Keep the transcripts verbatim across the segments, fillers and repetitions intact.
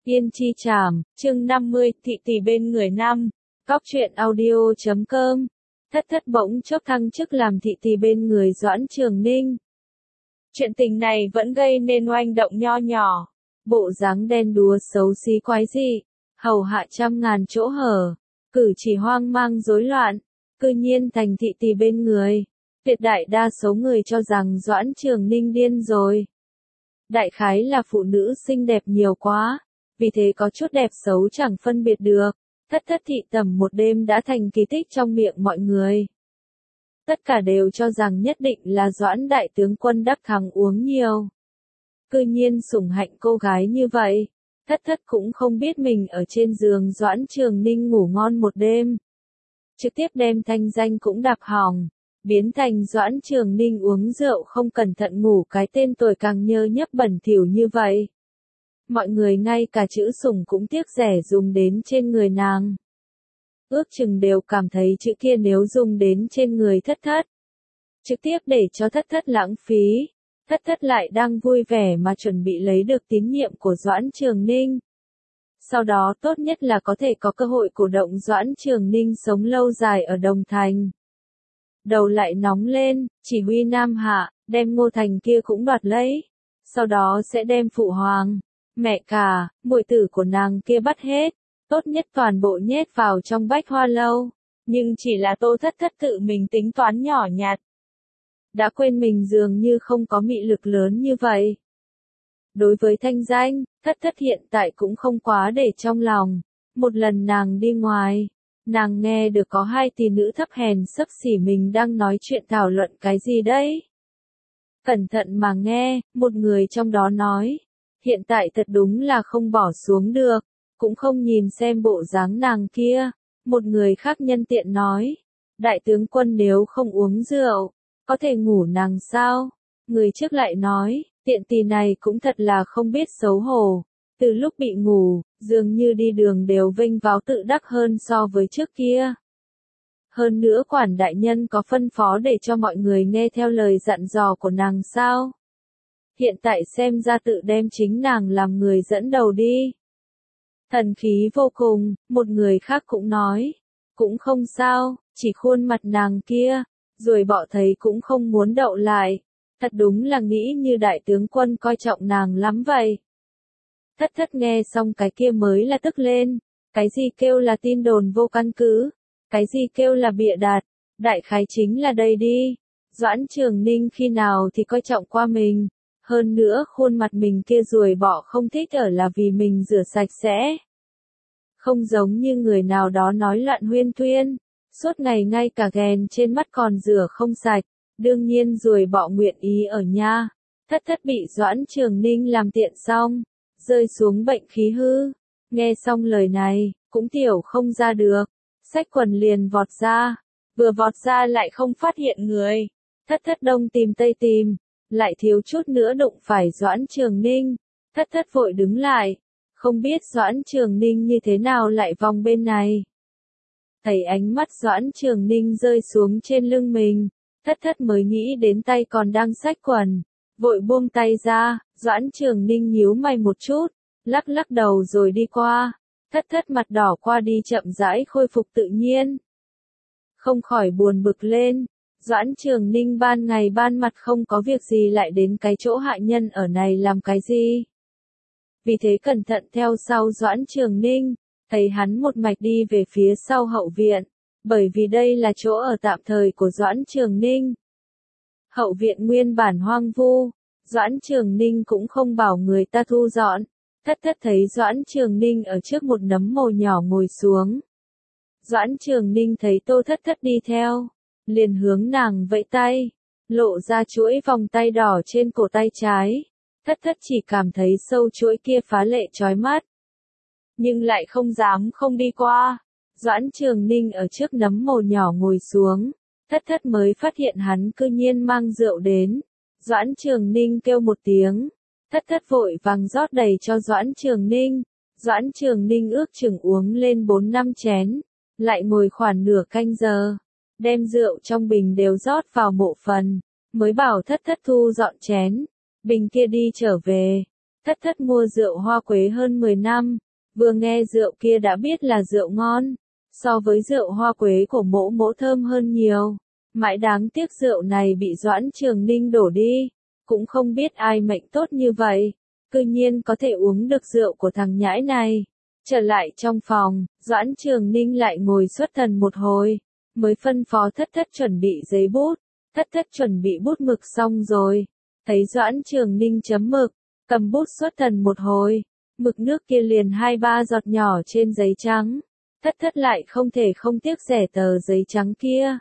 Yên chi trảm, chương năm mươi, thị tỷ bên người nam. Góc truyện audio chấm com. Thất thất bỗng chốc thăng chức làm thị tỷ bên người Doãn Trường Ninh. Chuyện tình này vẫn gây nên oanh động nho nhỏ. Bộ dáng đen đúa xấu xí quái dị, hầu hạ trăm ngàn chỗ hở, cử chỉ hoang mang rối loạn, cư nhiên thành thị tỷ bên người. Tuyệt đại đa số người cho rằng Doãn Trường Ninh điên rồi. Đại khái là phụ nữ xinh đẹp nhiều quá, vì thế có chút đẹp xấu chẳng phân biệt được. Thất thất thị tầm một đêm đã thành kỳ tích trong miệng mọi người. Tất cả đều cho rằng nhất định là Doãn đại tướng quân Đắc Thắng uống nhiều. Cư nhiên sủng hạnh cô gái như vậy, thất thất cũng không biết mình ở trên giường Doãn Trường Ninh ngủ ngon một đêm. Trực tiếp đem thanh danh cũng đạp hỏng, biến thành Doãn Trường Ninh uống rượu không cẩn thận ngủ cái tên tuổi càng nhơ nhớp bẩn thỉu như vậy. Mọi người ngay cả chữ sủng cũng tiếc rẻ dùng đến trên người nàng. Ước chừng đều cảm thấy chữ kia nếu dùng đến trên người thất thất, trực tiếp để cho thất thất lãng phí. Thất thất lại đang vui vẻ mà chuẩn bị lấy được tín nhiệm của Doãn Trường Ninh. Sau đó tốt nhất là có thể có cơ hội cổ động Doãn Trường Ninh sống lâu dài ở Đồng Thành. Đầu lại nóng lên, chỉ huy Nam Hạ, đem Ngô Thành kia cũng đoạt lấy. Sau đó sẽ đem phụ hoàng, mẹ cả, muội tử của nàng kia bắt hết. Tốt nhất toàn bộ nhét vào trong Bách Hoa Lâu. Nhưng chỉ là Tô Thất Thất tự mình tính toán nhỏ nhặt. Đã quên mình dường như không có mị lực lớn như vậy. Đối với thanh danh, Thất Thất hiện tại cũng không quá để trong lòng. Một lần nàng đi ngoài, nàng nghe được có hai tỷ nữ thấp hèn xấp xỉ mình đang nói chuyện thảo luận cái gì đấy. Cẩn thận mà nghe, một người trong đó nói, hiện tại thật đúng là không bỏ xuống được, cũng không nhìn xem bộ dáng nàng kia. Một người khác nhân tiện nói, đại tướng quân nếu không uống rượu, có thể ngủ nàng sao? Người trước lại nói, tiện tỳ này cũng thật là không biết xấu hổ. Từ lúc bị ngủ, dường như đi đường đều vênh váo tự đắc hơn so với trước kia. Hơn nữa quản đại nhân có phân phó để cho mọi người nghe theo lời dặn dò của nàng sao? Hiện tại xem ra tự đem chính nàng làm người dẫn đầu đi. Thần khí vô cùng, một người khác cũng nói, cũng không sao, chỉ khuôn mặt nàng kia, rồi bọ thấy cũng không muốn đậu lại, thật đúng là nghĩ như đại tướng quân coi trọng nàng lắm vậy. Thất thất nghe xong cái kia mới là tức lên, cái gì kêu là tin đồn vô căn cứ, cái gì kêu là bịa đặt, đại khái chính là đây đi. Doãn Trường Ninh khi nào thì coi trọng qua mình, hơn nữa khuôn mặt mình kia ruồi bọ không thích ở là vì mình rửa sạch sẽ. Không giống như người nào đó nói loạn huyên thuyên, suốt ngày ngay cả ghèn trên mắt còn rửa không sạch, đương nhiên ruồi bọ nguyện ý ở nha. Thất thất bị Doãn Trường Ninh làm tiện xong, rơi xuống bệnh khí hư. Nghe xong lời này, cũng tiểu không ra được, xách quần liền vọt ra, vừa vọt ra lại không phát hiện người. Thất thất đông tìm tây tìm, lại thiếu chút nữa đụng phải Doãn Trường Ninh. Thất thất vội đứng lại, không biết Doãn Trường Ninh như thế nào lại vòng bên này. Thấy ánh mắt Doãn Trường Ninh rơi xuống trên lưng mình, thất thất mới nghĩ đến tay còn đang xách quần, vội buông tay ra. Doãn Trường Ninh nhíu mày một chút, lắc lắc đầu rồi đi qua. Thất thất mặt đỏ qua đi chậm rãi khôi phục tự nhiên. Không khỏi buồn bực lên, Doãn Trường Ninh ban ngày ban mặt không có việc gì lại đến cái chỗ hạ nhân ở này làm cái gì. Vì thế cẩn thận theo sau Doãn Trường Ninh, thấy hắn một mạch đi về phía sau hậu viện, bởi vì đây là chỗ ở tạm thời của Doãn Trường Ninh. Hậu viện nguyên bản hoang vu, Doãn Trường Ninh cũng không bảo người ta thu dọn. Thất thất thấy Doãn Trường Ninh ở trước một nấm mồ nhỏ ngồi xuống. Doãn Trường Ninh thấy Tô Thất Thất đi theo, liền hướng nàng vẫy tay, lộ ra chuỗi vòng tay đỏ trên cổ tay trái. Thất thất chỉ cảm thấy sâu chuỗi kia phá lệ chói mắt, nhưng lại không dám không đi qua. Doãn Trường Ninh ở trước nấm mồ nhỏ ngồi xuống, thất thất mới phát hiện hắn cư nhiên mang rượu đến. Doãn Trường Ninh kêu một tiếng, thất thất vội vàng rót đầy cho Doãn Trường Ninh. Doãn Trường Ninh ước chừng uống lên bốn năm chén, lại ngồi khoảng nửa canh giờ, đem rượu trong bình đều rót vào mộ phần, mới bảo thất thất thu dọn chén. Bình kia đi trở về. Thất thất mua rượu hoa quế hơn mười năm, vừa nghe rượu kia đã biết là rượu ngon, so với rượu hoa quế của mỗ mỗ thơm hơn nhiều. Mãi đáng tiếc rượu này bị Doãn Trường Ninh đổ đi, cũng không biết ai mệnh tốt như vậy, cư nhiên có thể uống được rượu của thằng nhãi này. Trở lại trong phòng, Doãn Trường Ninh lại ngồi xuất thần một hồi, mới phân phó thất thất chuẩn bị giấy bút. Thất thất chuẩn bị bút mực xong rồi, thấy Doãn Trường Ninh chấm mực, cầm bút xuất thần một hồi, mực nước kia liền hai ba giọt nhỏ trên giấy trắng. Thất thất lại không thể không tiếc rẻ tờ giấy trắng kia.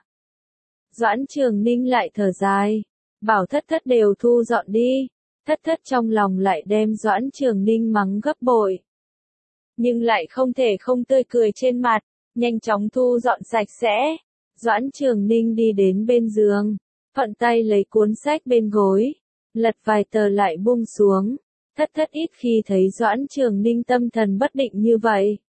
Doãn Trường Ninh lại thở dài, bảo thất thất đều thu dọn đi. Thất thất trong lòng lại đem Doãn Trường Ninh mắng gấp bội, nhưng lại không thể không tươi cười trên mặt, nhanh chóng thu dọn sạch sẽ. Doãn Trường Ninh đi đến bên giường, thuận tay lấy cuốn sách bên gối, lật vài tờ lại buông xuống. Thất thất ít khi thấy Doãn Trường Ninh tâm thần bất định như vậy.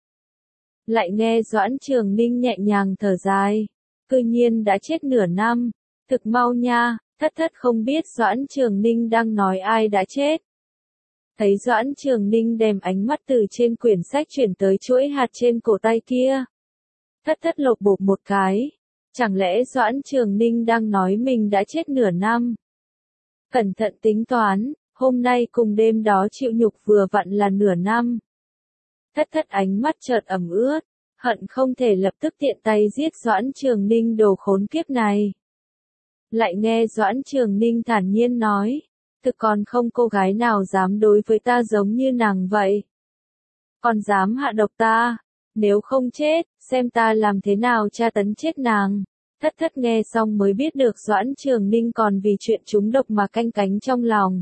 Lại nghe Doãn Trường Ninh nhẹ nhàng thở dài, cư nhiên đã chết nửa năm, thực mau nha. Thất thất không biết Doãn Trường Ninh đang nói ai đã chết. Thấy Doãn Trường Ninh đem ánh mắt từ trên quyển sách chuyển tới chuỗi hạt trên cổ tay kia. Thất thất lột bột một cái. Chẳng lẽ Doãn Trường Ninh đang nói mình đã chết nửa năm? Cẩn thận tính toán, hôm nay cùng đêm đó chịu nhục vừa vặn là nửa năm. Thất thất ánh mắt chợt ẩm ướt, hận không thể lập tức tiện tay giết Doãn Trường Ninh đồ khốn kiếp này. Lại nghe Doãn Trường Ninh thản nhiên nói, thực còn không cô gái nào dám đối với ta giống như nàng vậy. Còn dám hạ độc ta, nếu không chết, xem ta làm thế nào tra tấn chết nàng. Thất thất nghe xong mới biết được Doãn Trường Ninh còn vì chuyện trúng độc mà canh cánh trong lòng.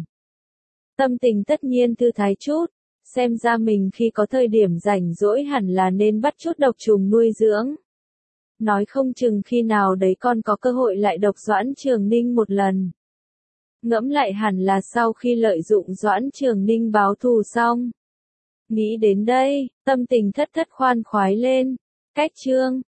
Tâm tình tất nhiên thư thái chút, xem ra mình khi có thời điểm rảnh rỗi hẳn là nên bắt chút độc trùng nuôi dưỡng. Nói không chừng khi nào đấy con có cơ hội lại độc Doãn Trường Ninh một lần. Ngẫm lại hẳn là sau khi lợi dụng Doãn Trường Ninh báo thù xong. Nghĩ đến đây, tâm tình thất thất khoan khoái lên. Cách chương